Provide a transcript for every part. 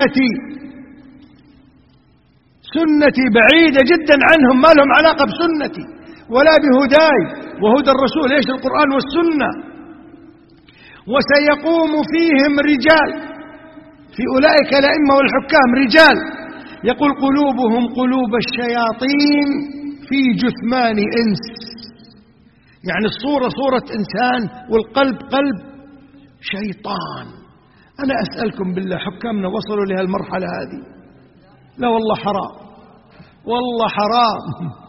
سنتي بعيدة جدا عنهم، ما لهم علاقة بسنتي ولا بهداي وهدى الرسول، ايش القرآن والسنة. وسيقوم فيهم رجال، في أولئك الأئمة والحكام رجال يقول قلوبهم قلوب الشياطين في جثمان إنس، يعني الصورة صورة إنسان والقلب قلب شيطان. أنا أسألكم بالله، حكامنا وصلوا لهالمرحلة هذه؟ لا والله حرام، والله حرام.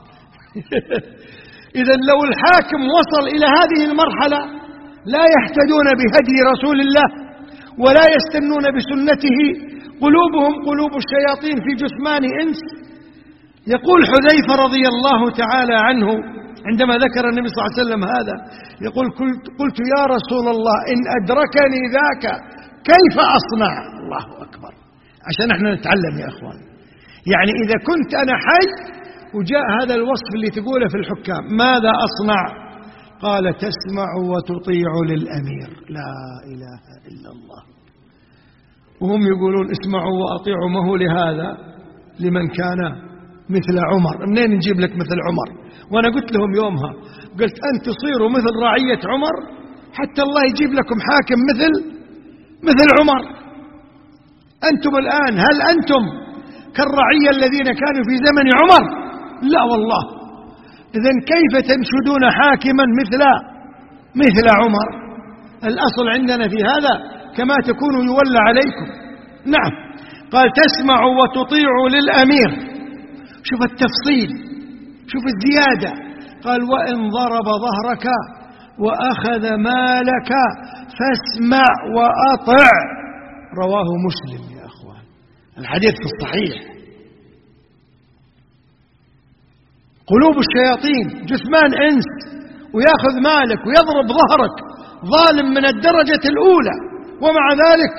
إذن لو الحاكم وصل إلى هذه المرحلة لا يهتدون بهدي رسول الله ولا يستنون بسنته، قلوبهم قلوب الشياطين في جثمان إنس. يقول حذيفة رضي الله تعالى عنه عندما ذكر النبي صلى الله عليه وسلم هذا، يقول قلت يا رسول الله إن أدركني ذاك كيف أصنع؟ الله أكبر، عشان احنا نتعلم يا أخوان. يعني إذا كنت أنا حي وجاء هذا الوصف اللي تقوله في الحكام، ماذا أصنع؟ قال تسمع وتطيع للأمير، لا إله إلا الله. وهم يقولون اسمعوا وأطيعوا، ما هو لهذا لمن كان مثل عمر. منين نجيب لك مثل عمر؟ وأنا قلت لهم يومها، قلت أن تصيروا مثل رعية عمر حتى الله يجيب لكم حاكم مثل عمر. أنتم الآن هل أنتم كالرعية الذين كانوا في زمن عمر؟ لا والله. إذن كيف تنشدون حاكما مثل عمر؟ الأصل عندنا في هذا كما تكونوا يولى عليكم. نعم، قال تسمع وتطيع للأمير. شوف التفصيل، شوف الزيادة، قال وإن ضرب ظهرك وأخذ مالك فاسمع وأطع. رواه مسلم يا أخوان، الحديث في الصحيح. قلوب الشياطين جثمان إنس، ويأخذ مالك ويضرب ظهرك، ظالم من الدرجة الأولى، ومع ذلك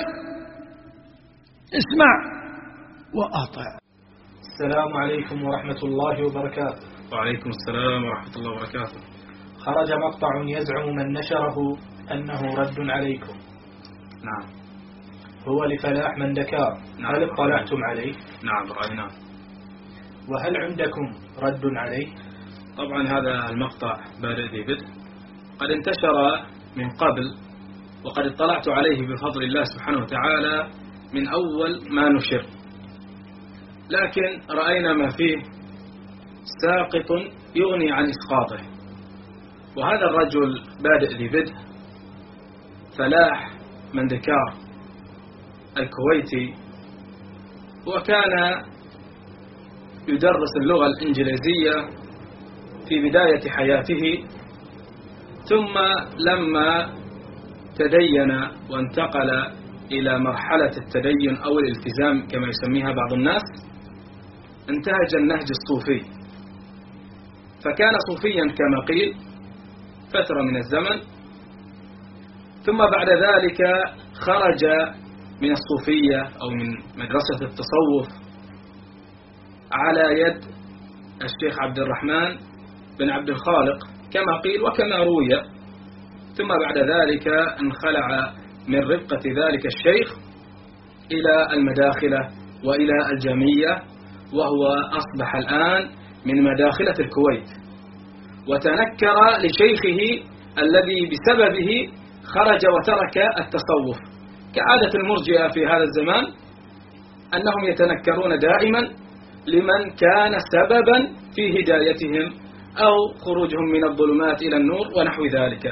اسمع وأطع. السلام عليكم ورحمة الله وبركاته. وعليكم السلام ورحمة الله وبركاته. خرج مقطع يزعم من نشره أنه رد عليكم. نعم. هو لفلاح من دكار. نعم. هل اطلعتم عليه؟ نعم رأيناه. وهل عندكم رد عليه؟ طبعا هذا المقطع بادئ ذي بدء، قد انتشر من قبل، وقد اطلعت عليه بفضل الله سبحانه وتعالى من أول ما نشر، لكن رأينا ما فيه ساقط يغني عن إسقاطه. وهذا الرجل بادئ ذي بدء فلاح من دكار الكويتي، وكان يدرس اللغة الإنجليزية في بداية حياته، ثم لما تدين وانتقل إلى مرحلة التدين أو الالتزام كما يسميها بعض الناس، انتهج النهج الصوفي، فكان صوفيا كما قيل فترة من الزمن، ثم بعد ذلك خرج من الصوفية أو من مدرسة التصوف على يد الشيخ عبد الرحمن بن عبد الخالق كما قيل وكما روي، ثم بعد ذلك انخلع من رفقة ذلك الشيخ إلى المداخلة وإلى الجامية، وهو أصبح الآن من مداخلة الكويت، وتنكر لشيخه الذي بسببه خرج وترك التصوف، كعادة المرجئة في هذا الزمان أنهم يتنكرون دائما لمن كان سببا في هدايتهم أو خروجهم من الظلمات إلى النور ونحو ذلك.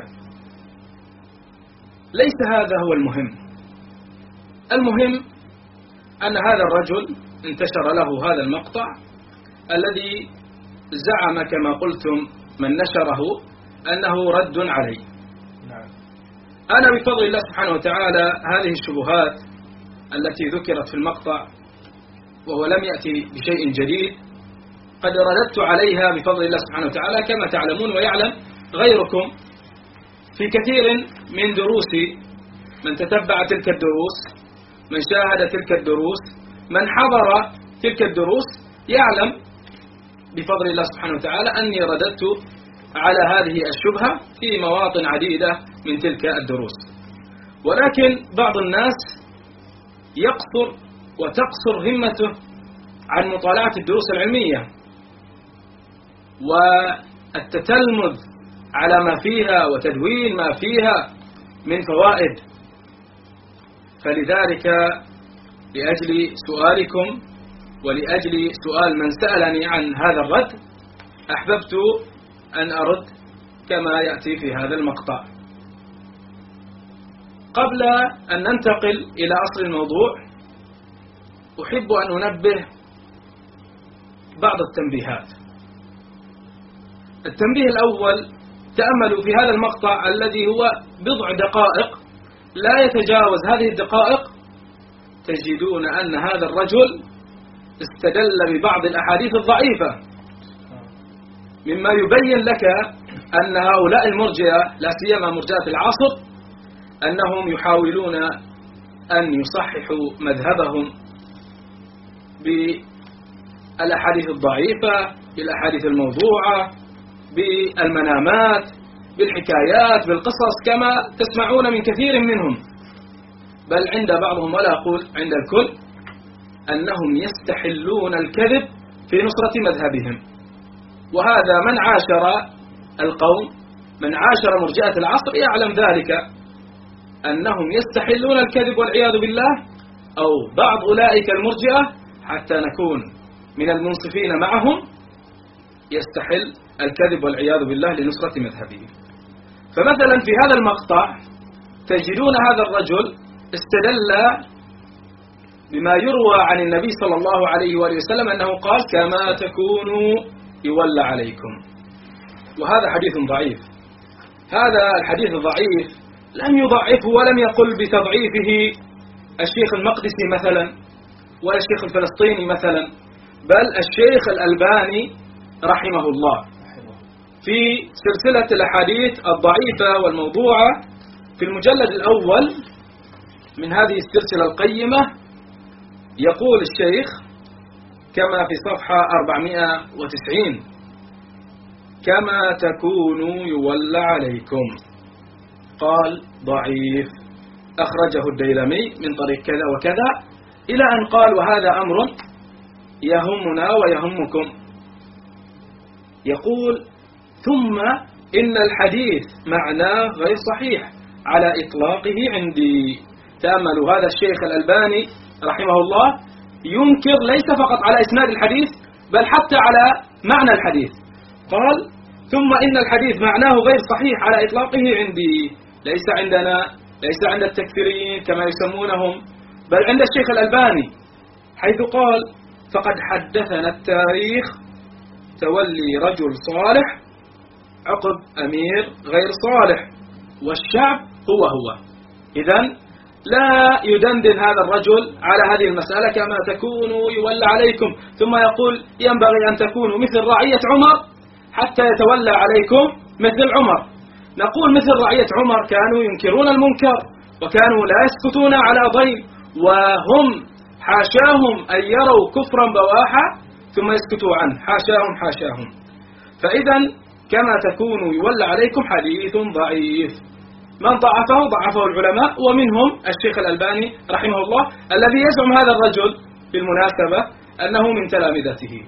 ليس هذا هو المهم. المهم أن هذا الرجل انتشر له هذا المقطع الذي زعم كما قلتم من نشره أنه رد عليه. أنا بفضل الله سبحانه وتعالى هذه الشبهات التي ذكرت في المقطع وهو لم يأتي بشيء جديد قد رددت عليها بفضل الله سبحانه وتعالى كما تعلمون ويعلم غيركم في كثير من دروسي. من تتبع تلك الدروس، من شاهد تلك الدروس، من حضر تلك الدروس يعلم بفضل الله سبحانه وتعالى أني رددت على هذه الشبهة في مواطن عديدة من تلك الدروس، ولكن بعض الناس يقصر وتقصر همته عن مطالعة الدروس العلمية والتتلمذ على ما فيها وتدوين ما فيها من فوائد. فلذلك لأجل سؤالكم ولأجل سؤال من سألني عن هذا الرد أحببت أن أرد كما يأتي في هذا المقطع. قبل أن ننتقل إلى أصل الموضوع أحب أن أنبه بعض التنبيهات. التنبيه الأول: تأملوا في هذا المقطع الذي هو بضع دقائق لا يتجاوز هذه الدقائق، تجدون أن هذا الرجل استدل ببعض الأحاديث الضعيفة، مما يبين لك أن هؤلاء المرجئة لا سيما مرجئة العصر أنهم يحاولون أن يصححوا مذهبهم بالأحاديث الضعيفة، بالأحاديث الموضوعة، بالمنامات، بالحكايات، بالقصص، كما تسمعون من كثير منهم، بل عند بعضهم ولا أقول عند الكل، أنهم يستحلون الكذب في نصرة مذهبهم. وهذا من عاشر القوم، من عاشر مرجئة العصر يعلم ذلك، أنهم يستحلون الكذب والعياذ بالله، أو بعض أولئك المرجئة حتى نكون من المنصفين معهم يستحل الكذب والعياذ بالله لنصرة مذهبه. فمثلا في هذا المقطع تجدون هذا الرجل استدل بما يروى عن النبي صلى الله عليه وآله وسلم أنه قال: كما تكونوا يولى عليكم. وهذا حديث ضعيف. هذا الحديث الضعيف لم يضعفه ولم يقل بتضعيفه الشيخ المقدسي مثلا ولا الشيخ الفلسطيني مثلا، بل الشيخ الألباني رحمه الله في سلسلة الأحاديث الضعيفة والموضوعة في المجلد الأول من هذه السلسلة القيمة يقول الشيخ كما في صفحة 490: كما تكونوا يولى عليكم. قال: ضعيف، أخرجه الديلمي من طريق كذا وكذا، إلى أن قال: وهذا أمر يهمنا ويهمكم. يقول: ثم إن الحديث معناه غير صحيح على إطلاقه عندي. تأملوا، هذا الشيخ الألباني رحمه الله ينكر ليس فقط على إسناد الحديث بل حتى على معنى الحديث. قال: ثم إن الحديث معناه غير صحيح على إطلاقه عندي، ليس عندنا، ليس عند التكفيريين كما يسمونهم، بل عند الشيخ الألباني، حيث قال: فقد حدثنا التاريخ تولي رجل صالح عقب أمير غير صالح، والشعب هو. إذن لا يدندن هذا الرجل على هذه المسألة كما تكونوا يولى عليكم، ثم يقول: ينبغي أن تكونوا مثل رعية عمر حتى يتولى عليكم مثل عمر. نقول مثل رعية عمر كانوا ينكرون المنكر وكانوا لا يسكتون على ضيف، وهم حاشاهم أن يروا كفرا بواحا ثم يسكتوا عنه، حاشاهم. فإذا كما تكونوا يولى عليكم حديث ضعيف. من ضعفه العلماء، ومنهم الشيخ الألباني رحمه الله الذي يزعم هذا الرجل بالمناسبة أنه من تلامذته.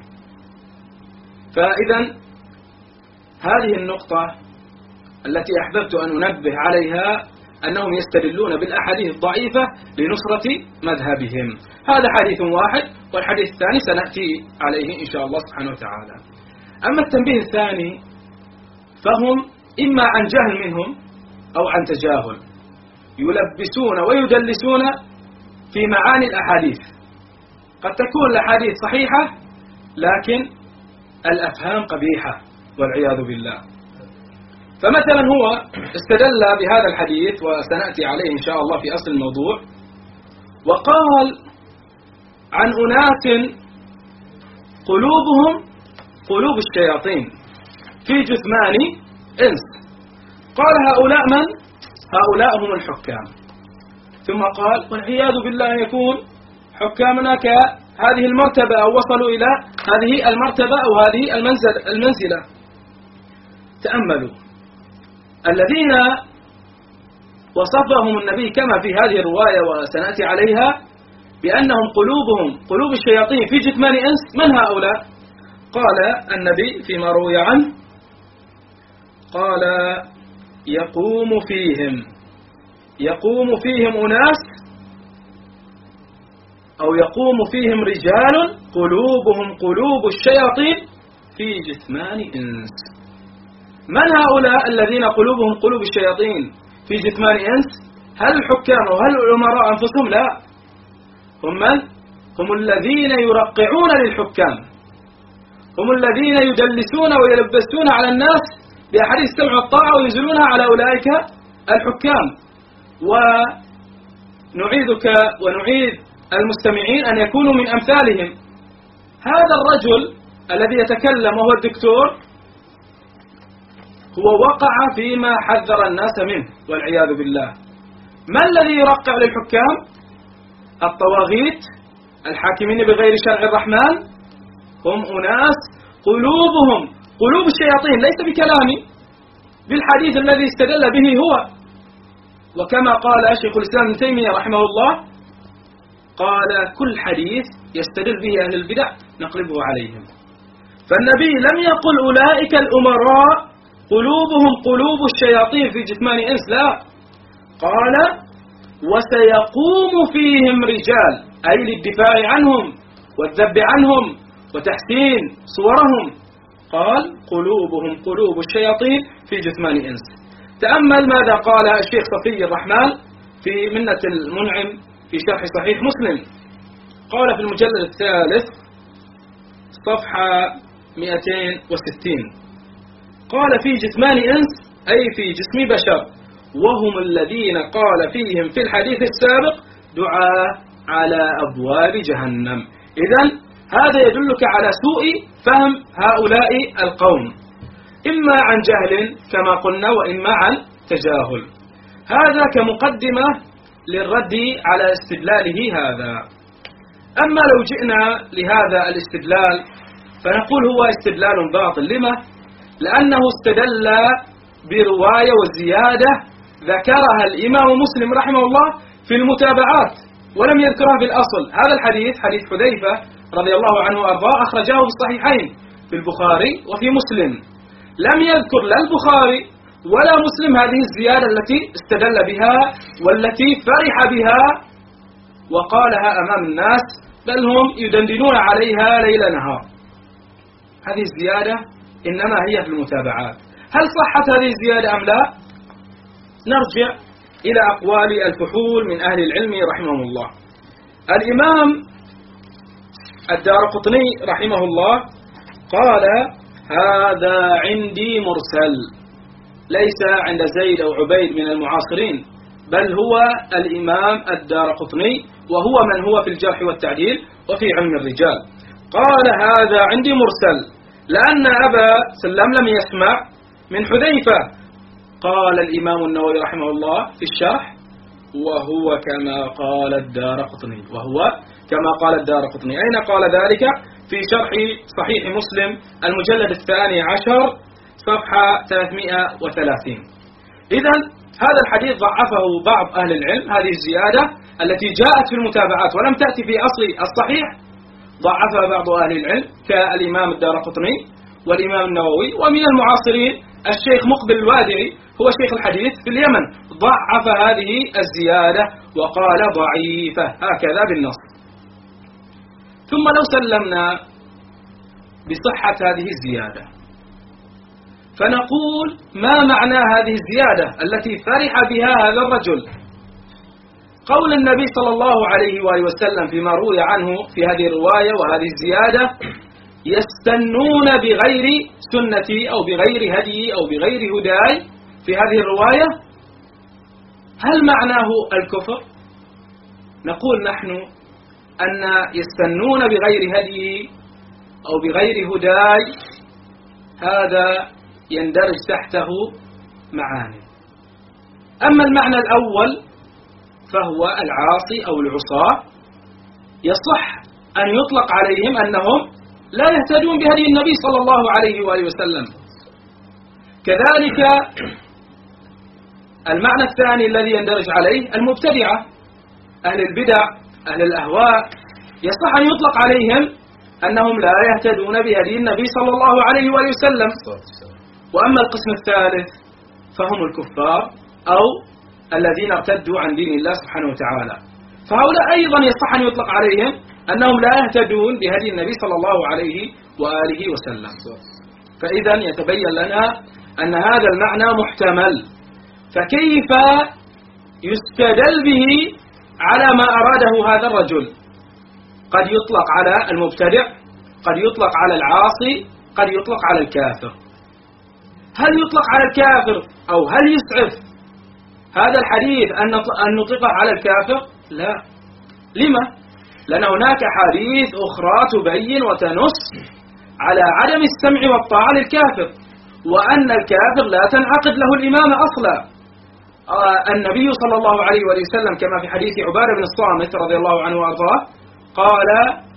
فإذا هذه النقطة التي أحببت أن أنبه عليها، أنهم يستدلون بالأحاديث الضعيفة لنصرة مذهبهم. هذا حديث واحد، والحديث الثاني سنأتي عليه إن شاء الله سبحانه وتعالى. أما التنبيه الثاني فهم إما عن جهل منهم أو عن تجاهل، يلبسون ويدلسون في معاني الأحاديث. قد تكون الأحاديث صحيحة لكن الأفهام قبيحة والعياذ بالله. فمثلا هو استدل بهذا الحديث وسنأتي عليه إن شاء الله في أصل الموضوع، وقال عن أناس قلوبهم قلوب الشياطين في جثمان إنس. قال: هؤلاء من؟ هؤلاء هم الحكام. ثم قال: والعياذ بالله أن يكون حكامنا كهذه المرتبة أو وصلوا إلى هذه المرتبة أو هذه المنزلة. تأملوا، الذين وصفهم النبي كما في هذه الرواية وسنأتي عليها بأنهم قلوبهم قلوب الشياطين في جثمان إنس، من هؤلاء؟ قال النبي فيما روي عنه، قال يقوم فيهم أناس أو يقوم فيهم رجال قلوبهم قلوب الشياطين في جثمان إنس. من هؤلاء الذين قلوبهم قلوب الشياطين في جثمان إنس؟ هل الحكام وهل الأمراء أنفسهم؟ لا، هم من؟ هم الذين يرقعون للحكام، هم الذين يدلسون ويلبسون على الناس بأحاديث السمع والطاعة وينزلونها على أولئك الحكام. ونعيدك ونعيد المستمعين أن يكونوا من أمثالهم. هذا الرجل الذي يتكلم وهو الدكتور هو وقع فيما حذر الناس منه والعياذ بالله. ما الذي يرقع للحكام؟ الطواغيت الحاكمين بغير شرع الرحمن، هم أناس قلوبهم قلوب الشياطين، ليس بكلامي، بالحديث الذي استدل به هو. وكما قال شيخ الإسلام ابن تيمية رحمه الله، قال كل حديث يستدل به أهل البدع نقلبه عليهم. فالنبي لم يقل أولئك الأمراء قلوبهم قلوب الشياطين في جثمان إنس، لا، قال وسيقوم فيهم رجال، أي للدفاع عنهم والذب عنهم وتحسين صورهم، قال قلوبهم قلوب الشياطين في جثمان إنس. تأمل ماذا قال الشيخ صفي الرحمن في منة المنعم في شرح صحيح مسلم. قال في المجلد الثالث صفحة 260، قال في جثمان إنس أي في جسم بشر، وهم الذين قال فيهم في الحديث السابق دعاء على أبواب جهنم. إذن هذا يدلك على سوء فهم هؤلاء القوم، إما عن جهل كما قلنا وإما عن تجاهل. هذا كمقدمة للرد على استدلاله هذا. أما لو جئنا لهذا الاستدلال فنقول هو استدلال باطل. لما؟ لأنه استدل برواية وزيادة ذكرها الإمام مسلم رحمه الله في المتابعات ولم يذكرها في الأصل. هذا الحديث حديث حذيفة رضي الله عنه وأرضاه أخرجاه في الصحيحين في البخاري وفي مسلم، لم يذكر لا البخاري ولا مسلم هذه الزيادة التي استدل بها والتي فرح بها وقالها أمام الناس، بل هم يدندنون عليها ليل نهار. هذه الزيادة إنما هي في المتابعات. هل صحت هذه الزيادة أم لا؟ نرجع إلى أقوال الفحول من أهل العلم رحمهم الله. الإمام الدارقطني رحمه الله قال هذا عندي مرسل، ليس عند زيد أو عبيد من المعاصرين، بل هو الإمام الدارقطني وهو من هو في الجرح والتعديل وفي علم الرجال. قال هذا عندي مرسل لأن أبا سلم لم يسمع من حذيفة. قال الإمام النووي رحمه الله في الشرح وهو كما قال الدارقطني، وهو كما قال الدارقطني. أين قال ذلك؟ في شرح صحيح مسلم المجلد 12 صفحة 330. إذن هذا الحديث ضعفه بعض أهل العلم، هذه الزيادة التي جاءت في المتابعات ولم تأتي في أصل الصحيح ضعفها بعض أهل العلم كالإمام الدارقطني والإمام النووي. ومن المعاصرين الشيخ مقبل الوادعي هو شيخ الحديث في اليمن ضعف هذه الزيادة وقال ضعيفة هكذا بالنص. ثم لو سلمنا بصحة هذه الزيادة فنقول ما معنى هذه الزيادة التي فرح بها هذا الرجل؟ قول النبي صلى الله عليه وآله وسلم فيما روي عنه في هذه الرواية وهذه الزيادة يستنون بغير سنتي أو بغير هدي أو بغير هداي، في هذه الرواية هل معناه الكفر؟ نقول نحن أن يستنون بغير هدي أو بغير هداي هذا يندرج تحته معاني. أما المعنى الأول فهو العاصي أو العصاة يصح أن يطلق عليهم أنهم لا يهتدون بهدي النبي صلى الله عليه وآله وسلم. كذلك المعنى الثاني الذي يندرج عليه المبتدعة أهل البدع أهل الأهواء يصح أن يطلق عليهم أنهم لا يهتدون بهدي النبي صلى الله عليه وآله وسلم. وأما القسم الثالث فهم الكفار أو الذين ارتدوا عن دين الله سبحانه وتعالى، فهؤلاء أيضا يصح أن يطلق عليهم أنهم لا يهتدون بهدي النبي صلى الله عليه وآله وسلم. فإذا يتبين لنا أن هذا المعنى محتمل، فكيف يستدل به على ما أراده هذا الرجل؟ قد يطلق على المبتدع، قد يطلق على العاصي، قد يطلق على الكافر. هل يطلق على الكافر أو هل يسعف هذا الحديث أن نطلقه على الكافر؟ لا. لما؟ لأن هناك حديث أخرى تبين وتنص على عدم السمع والطاعة للكافر، وأن الكافر لا تنعقد له الإمامة أصلا. النبي صلى الله عليه وسلم كما في حديث عبادة بن الصامت رضي الله عنه وأرضاه قال: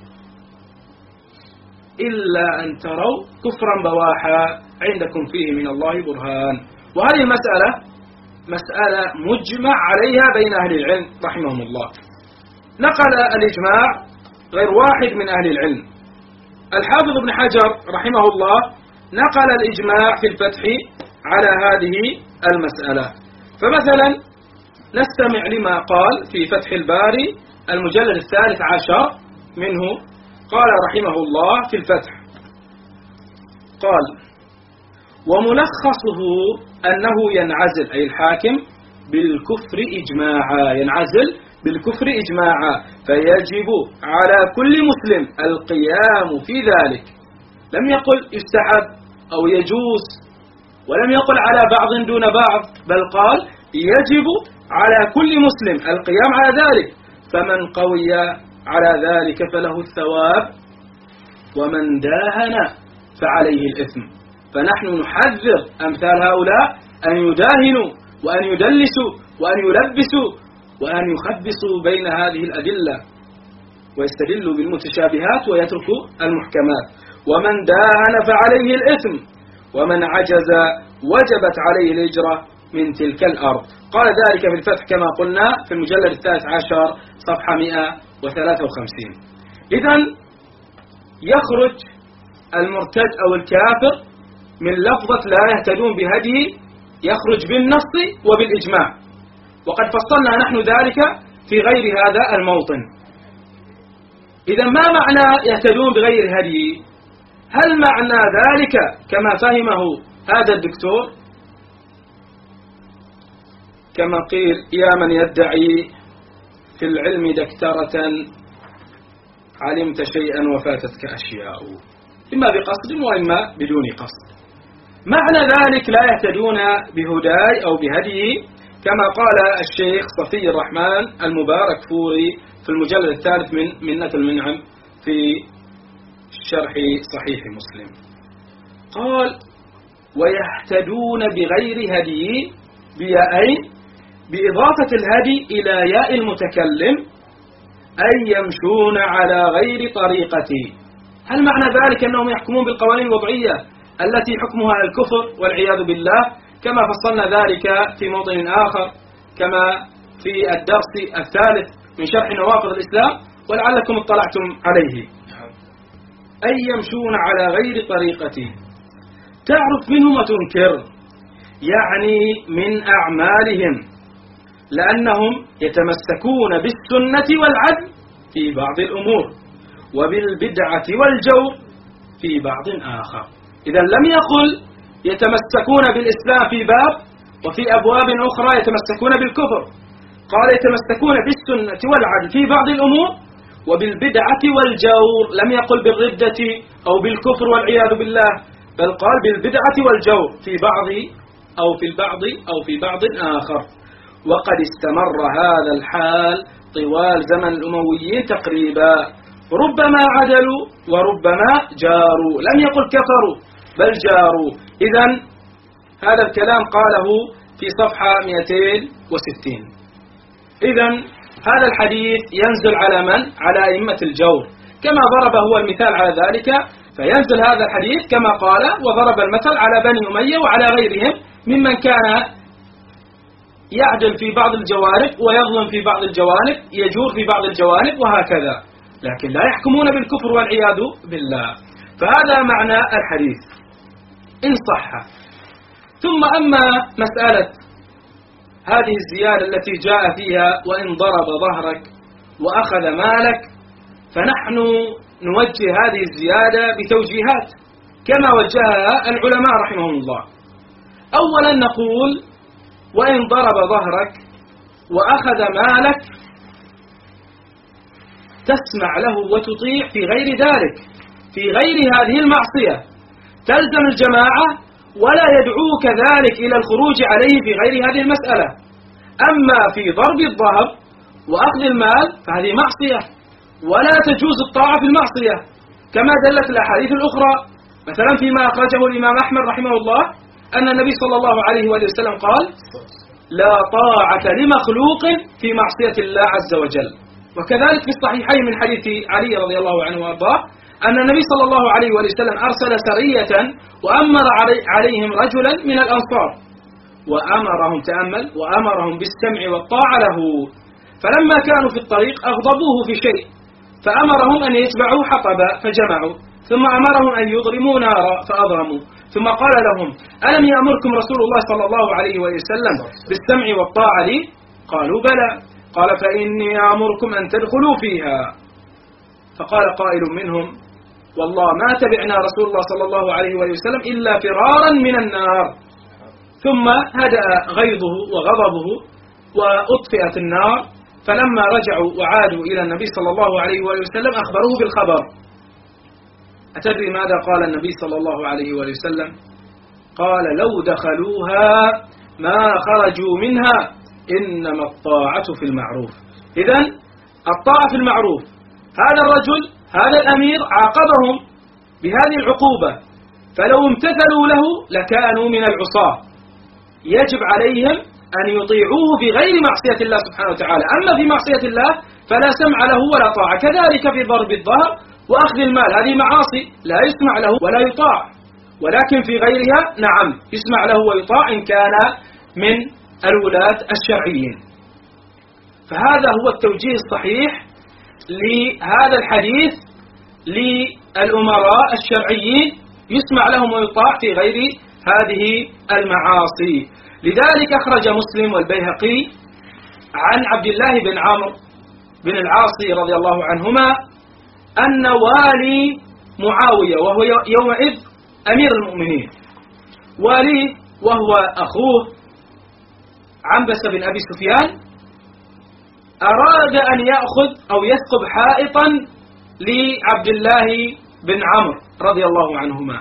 إلا أن تروا كفرا بواحا عندكم فيه من الله برهان. وهذه المسألة مسألة مجمع عليها بين أهل العلم رحمهم الله. نقل الإجماع غير واحد من أهل العلم. الحافظ ابن حجر رحمه الله نقل الإجماع في الفتح على هذه المسألة. فمثلا نستمع لما قال في فتح الباري المجلد 13 منه. قال رحمه الله في الفتح، قال: وملخصه أنه ينعزل، أي الحاكم، بالكفر إجماعا، ينعزل بالكفر إجماعا، فيجب على كل مسلم القيام في ذلك. لم يقل يستحب أو يجوز، ولم يقل على بعض دون بعض، بل قال يجب على كل مسلم القيام على ذلك، فمن قوي على ذلك فله الثواب، ومن داهن فعليه الإثم. فنحن نحذر أمثال هؤلاء أن يداهنوا وأن يدلسوا وأن يلبسوا وأن يخبصوا بين هذه الأدلة ويستدلوا بالمتشابهات ويتركوا المحكمات. ومن داهن فعليه الإثم، ومن عجز وجبت عليه الهجرة من تلك الأرض. قال ذلك في الفتح كما قلنا في المجلد 13 صفحة 153. إذن يخرج المرتد أو الكافر من لفظة لا يهتدون بهديه، يخرج بالنص وبالإجماع، وقد فصلنا نحن ذلك في غير هذا الموطن. إذا ما معنى يهتدون بغير هديه؟ هل معنى ذلك كما فهمه هذا الدكتور، كما قيل: يا من يدعي في العلم دكترة علمت شيئا وفاتتك أشياء، إما بقصد وإما بدون قصد. معنى ذلك لا يهتدون بهداي أو بهديه كما قال الشيخ صفي الرحمن المبارك فوري في المجلد 3 من منة المنعم في شرح صحيح مسلم. قال: ويهتدون بغير هدي بياءين، بإضافة الهدي إلى ياء المتكلم، أي يمشون على غير طريقته. هل معنى ذلك أنهم يحكمون بالقوانين الوضعية التي حكمها الكفر والعياذ بالله، كما فصلنا ذلك في موطن آخر كما في الدرس 3 من شرح نوافذ الإسلام، ولعلكم اطلعتم عليه. أي يمشون على غير طريقته، تعرف منهم وتنكر، يعني من أعمالهم، لأنهم يتمسكون بالسنة والعدل في بعض الأمور، وبالبدعة والجور في بعض آخر. إذا لم يقل يتمسكون بالإسلام في باب، وفي أبواب أخرى يتمسكون بالكفر. قال يتمسكون بالسنة والعدل في بعض الأمور، وبالبدعة والجور. لم يقل بالردة أو بالكفر والعياذ بالله، بل قال بالبدعة والجور في بعض أو في البعض أو في بعض آخر. وقد استمر هذا الحال طوال زمن الأمويين تقريبا، ربما عدلوا وربما جاروا، لم يقل كفروا بل جاروا. إذن هذا الكلام قاله في صفحة 260. إذن هذا الحديث ينزل على من؟ على أئمة الجور، كما ضرب هو المثال على ذلك، فينزل هذا الحديث كما قال وضرب المثل على بني أمية وعلى غيرهم ممن كان يعدل في بعض الجوانب ويظلم في بعض الجوانب، يجور في بعض الجوانب وهكذا، لكن لا يحكمون بالكفر والعياذ بالله. فهذا معنى الحديث إن صح. ثم أما مسألة هذه الزيادة التي جاء فيها وإن ضرب ظهرك وأخذ مالك، فنحن نوجه هذه الزيادة بتوجيهات كما وجهها العلماء رحمهم الله. أولا نقول وإن ضرب ظهرك وأخذ مالك تسمع له وتطيع في غير ذلك، في غير هذه المعصية، تلزم الجماعة ولا يدعوك ذلك إلى الخروج عليه في غير هذه المسألة. أما في ضرب الظهر وأخذ المال فهذه معصية ولا تجوز الطاعة في المعصية، كما دلت الأحاديث الأخرى، مثلا فيما أخرجه الإمام أحمد رحمه الله أن النبي صلى الله عليه وسلم قال: لا طاعة لمخلوق في معصية الله عز وجل. وكذلك في الصحيحين من حديث علي رضي الله عنه وارضاه أن النبي صلى الله عليه وسلم أرسل سرية وأمر عليهم رجلا من الأنصار وأمرهم، تأمل، وأمرهم بالسمع والطاعة له، فلما كانوا في الطريق أغضبوه في شيء فأمرهم أن يتبعوا حطبا فجمعوا، ثم أمرهم أن يضرموا نارا فأضرموا، ثم قال لهم: ألم يأمركم رسول الله صلى الله عليه وسلم بالسمع والطاعة لي؟ قالوا: بلى. قال: فإني أمركم أن تدخلوا فيها. فقال قائل منهم: والله ما تبعنا رسول الله صلى الله عليه وسلم إلا فرارا من النار. ثم هدأ غيظه وغضبه وأطفئت النار، فلما رجعوا وعادوا إلى النبي صلى الله عليه وسلم أخبروه بالخبر. أتدري ماذا قال النبي صلى الله عليه وسلم؟ قال: لو دخلوها ما خرجوا منها، إنما الطاعة في المعروف. إذن الطاعة في المعروف. هذا الرجل، هذا الأمير عاقبهم بهذه العقوبة، فلو امتثلوا له لكانوا من العصاة، يجب عليهم أن يطيعوه في غير معصية الله سبحانه وتعالى. أما في معصية الله فلا سمع له ولا طاعة. كذلك في ضرب الظهر وأخذ المال، هذه معاصي لا يسمع له ولا يطاع، ولكن في غيرها نعم يسمع له ويطاع إن كان من الولاة الشرعيين. فهذا هو التوجيه الصحيح لهذا الحديث للأمراء الشرعيين، يسمع لهم ويطاع في غير هذه المعاصي. لذلك أخرج مسلم والبيهقي عن عبد الله بن عمرو بن العاص رضي الله عنهما أن والي معاوية، وهو يومئذ أمير المؤمنين، واليه وهو أخوه عنبس بن أبي سفيان، أراد أن يأخذ أو يثقب حائطا لعبد الله بن عمرو رضي الله عنهما،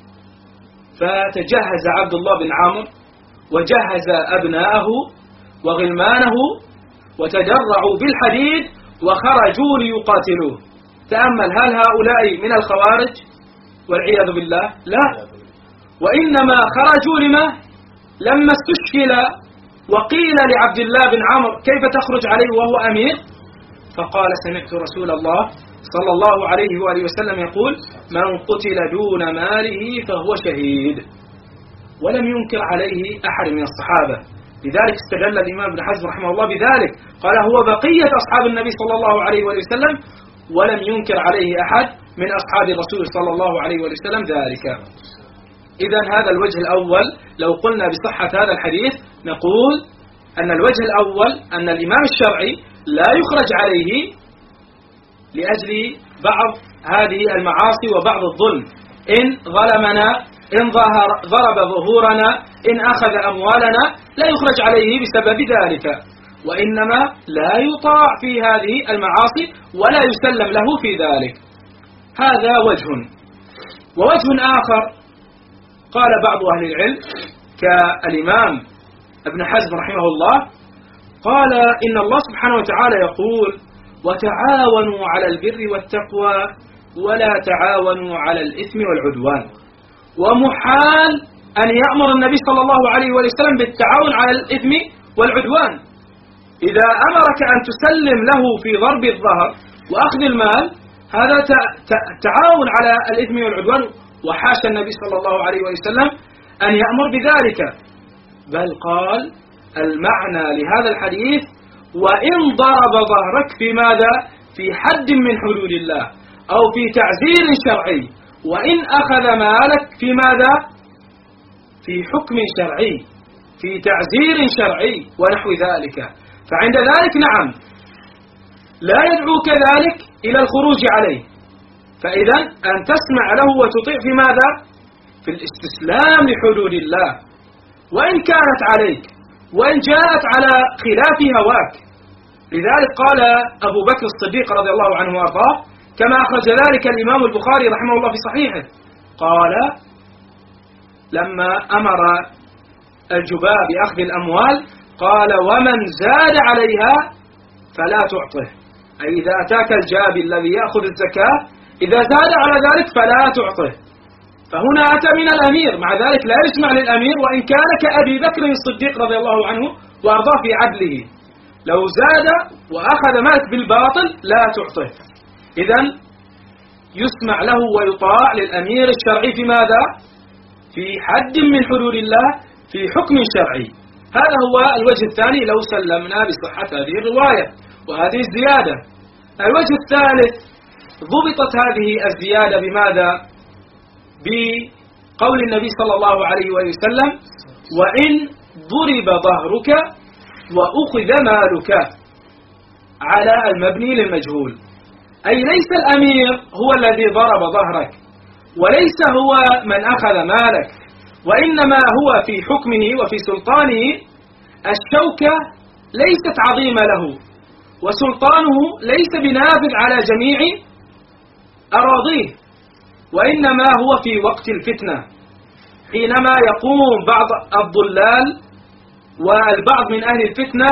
فتجهز عبد الله بن عمرو وجهز أبناءه وغلمانه وتجرعوا بالحديد وخرجوا ليقاتلوه. تأمل، هل هؤلاء من الخوارج والعياذ بالله؟ لا، وإنما خرجوا لما استشكل وقيل لعبد الله بن عمرو: كيف تخرج عليه وهو أمير؟ فقال: سمعت رسول الله صلى الله عليه وآله وسلم يقول: من قتل دون ماله فهو شهيد. ولم ينكر عليه أحد من الصحابة. لذلك استدل الإمام ابن حزم رحمه الله بذلك، قال: هو بقية أصحاب النبي صلى الله عليه وآله وسلم، ولم ينكر عليه أحد من أصحاب الرسول صلى الله عليه وآله وسلم ذلك. إذن هذا الوجه الأول، لو قلنا بصحة هذا الحديث نقول أن الوجه الأول أن الإمام الشرعي لا يخرج عليه لأجل بعض هذه المعاصي وبعض الظلم، إن ظلمنا، إن ضرب ظهورنا، إن أخذ أموالنا، لا يخرج عليه بسبب ذلك، وإنما لا يطاع في هذه المعاصي ولا يسلم له في ذلك. هذا وجه. ووجه آخر قال بعض أهل العلم كالإمام ابن حزم رحمه الله، قال: إن الله سبحانه وتعالى يقول: وتعاونوا على البر والتقوى ولا تعاونوا على الإثم والعدوان. ومحال أن يأمر النبي صلى الله عليه وسلم بالتعاون على الإثم والعدوان. إذا أمرك أن تسلم له في ضرب الظهر وأخذ المال، هذا تعاون على الإثم والعدوان، وحاشا النبي صلى الله عليه وسلم أن يأمر بذلك، بل قال: المعنى لهذا الحديث وإن ضرب ظهرك في ماذا؟ في حد من حدود الله أو في تعزير شرعي، وإن أخذ مالك في ماذا؟ في حكم شرعي، في تعزير شرعي ونحو ذلك. فعند ذلك نعم لا يدعو كذلك إلى الخروج عليه، فإذا أن تسمع له وتطيع في ماذا؟ في الاستسلام لحدود الله، وإن كانت عليك وإن جاءت على خلاف هواك. لذلك قال أبو بكر الصديق رضي الله عنه وأرضاه كما أخرج ذلك الإمام البخاري رحمه الله في صحيحه، قال لما أمر الجباء بأخذ الأموال قال ومن زاد عليها فلا تعطه، أي إذا أتاك الجابي الذي يأخذ الزكاة إذا زاد على ذلك فلا تعطه. فهنا أتى من الأمير، مع ذلك لا يسمع للأمير وإن كان كأبي بكر الصديق رضي الله عنه وأرضاه في عدله، لو زاد وأخذ مالك بالباطل لا تعطه. إذن يسمع له ويطاع للأمير الشرعي في ماذا؟ في حد من حدود الله، في حكم شرعي. هذا هو الوجه الثاني لو سلمنا بصحة هذه الرواية وهذه الزيادة. الوجه الثالث ضبطت هذه الزيادة بماذا؟ بقول النبي صلى الله عليه وسلم وإن ضرب ظهرك وأخذ مالك على المبني للمجهول، أي ليس الأمير هو الذي ضرب ظهرك وليس هو من أخذ مالك، وإنما هو في حكمه وفي سلطانه الشوكة ليست عظيمة له، وسلطانه ليس بنافذ على جميع أراضيه، وإنما هو في وقت الفتنة حينما يقوم بعض الضلال والبعض من أهل الفتنة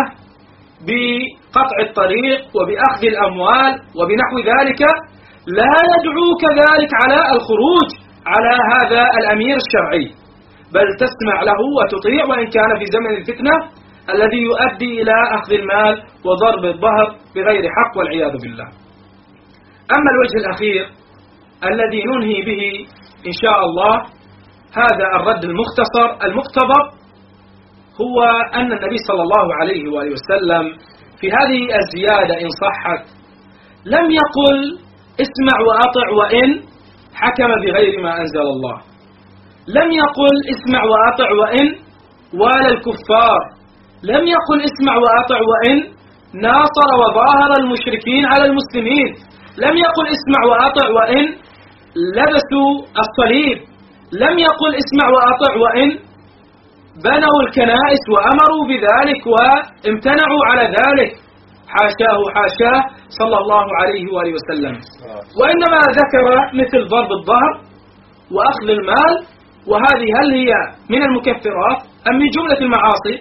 بقطع الطريق وبأخذ الأموال وبنحو ذلك، لا يدعوك ذلك على الخروج على هذا الأمير الشرعي، بل تسمع له وتطيع وإن كان في زمن الفتنة الذي يؤدي إلى أخذ المال وضرب الظهر بغير حق والعياذ بالله. أما الوجه الأخير الذي ننهي به إن شاء الله هذا الرد المختصر المقتضب، هو أن النبي صلى الله عليه وآله وسلم في هذه الزيادة إن صحت لم يقل اسمع وأطع وإن حكم بغير ما أنزل الله، لم يقل اسمع وأطع وإن والى الكفار، لم يقل اسمع وأطع وإن ناصر وظاهر المشركين على المسلمين، لم يقل اسمع وأطع وإن لبسوا الصليب، لم يقل اسمع وأطع وإن بنوا الكنائس وأمروا بذلك وامتنعوا على ذلك، حاشاه حاشاه صلى الله عليه وآله وسلم، وإنما ذكر مثل ضرب الظهر وأخذ المال، وهذه هل هي من المكفرات أم من جملة المعاصي؟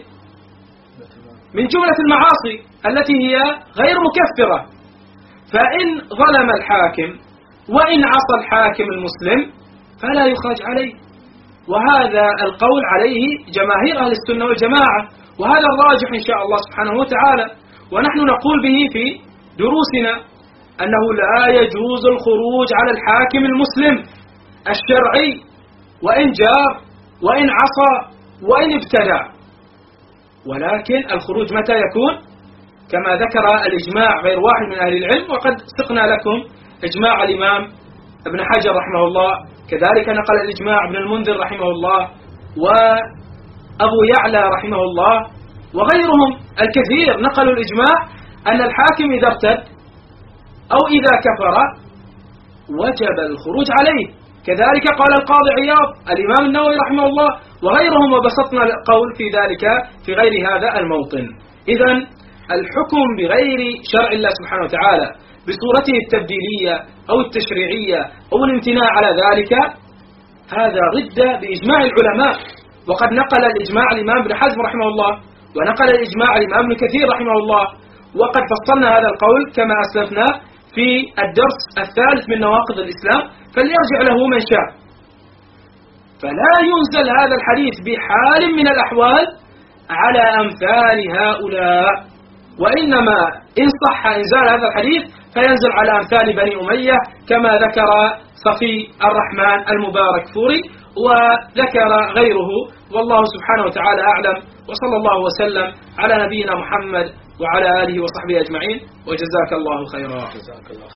من جملة المعاصي التي هي غير مكفرة. فإن ظلم الحاكم وإن عصى الحاكم المسلم فلا يخرج عليه، وهذا القول عليه جماهير أهل السنة والجماعة، وهذا الراجح إن شاء الله سبحانه وتعالى، ونحن نقول به في دروسنا أنه لا يجوز الخروج على الحاكم المسلم الشرعي وإن جار وإن عصى وإن ابتدع، ولكن الخروج متى يكون؟ كما ذكر الإجماع غير واحد من أهل العلم، وقد سقنا لكم إجماع الإمام ابن حجر رحمه الله، كذلك نقل الإجماع ابن المنذر رحمه الله وأبو يعلى رحمه الله وغيرهم الكثير نقلوا الإجماع أن الحاكم إذا ارتد أو إذا كفر وجب الخروج عليه. كذلك قال القاضي عياض، الإمام النووي رحمه الله وغيرهم، وبسطنا القول في ذلك في غير هذا الموطن. إذن الحكم بغير شرع الله سبحانه وتعالى بصورته التبديلية أو التشريعية أو الامتناع على ذلك هذا ردة بإجماع العلماء، وقد نقل الإجماع الإمام ابن حزم رحمه الله، ونقل الإجماع الإمام ابن كثير رحمه الله، وقد فصلنا هذا القول كما أسلفنا في الدرس الثالث من نواقض الإسلام، فليرجع له من شاء. فلا ينزل هذا الحديث بحال من الأحوال على أمثال هؤلاء، وإنما إن صح إنزال هذا الحديث فينزل على أمثال بني أمية كما ذكر صفي الرحمن المبارك فوري، وذكر غيره، والله سبحانه وتعالى أعلم، وصلى الله وسلم على نبينا محمد وعلى آله وصحبه أجمعين، وجزاك الله خيرا.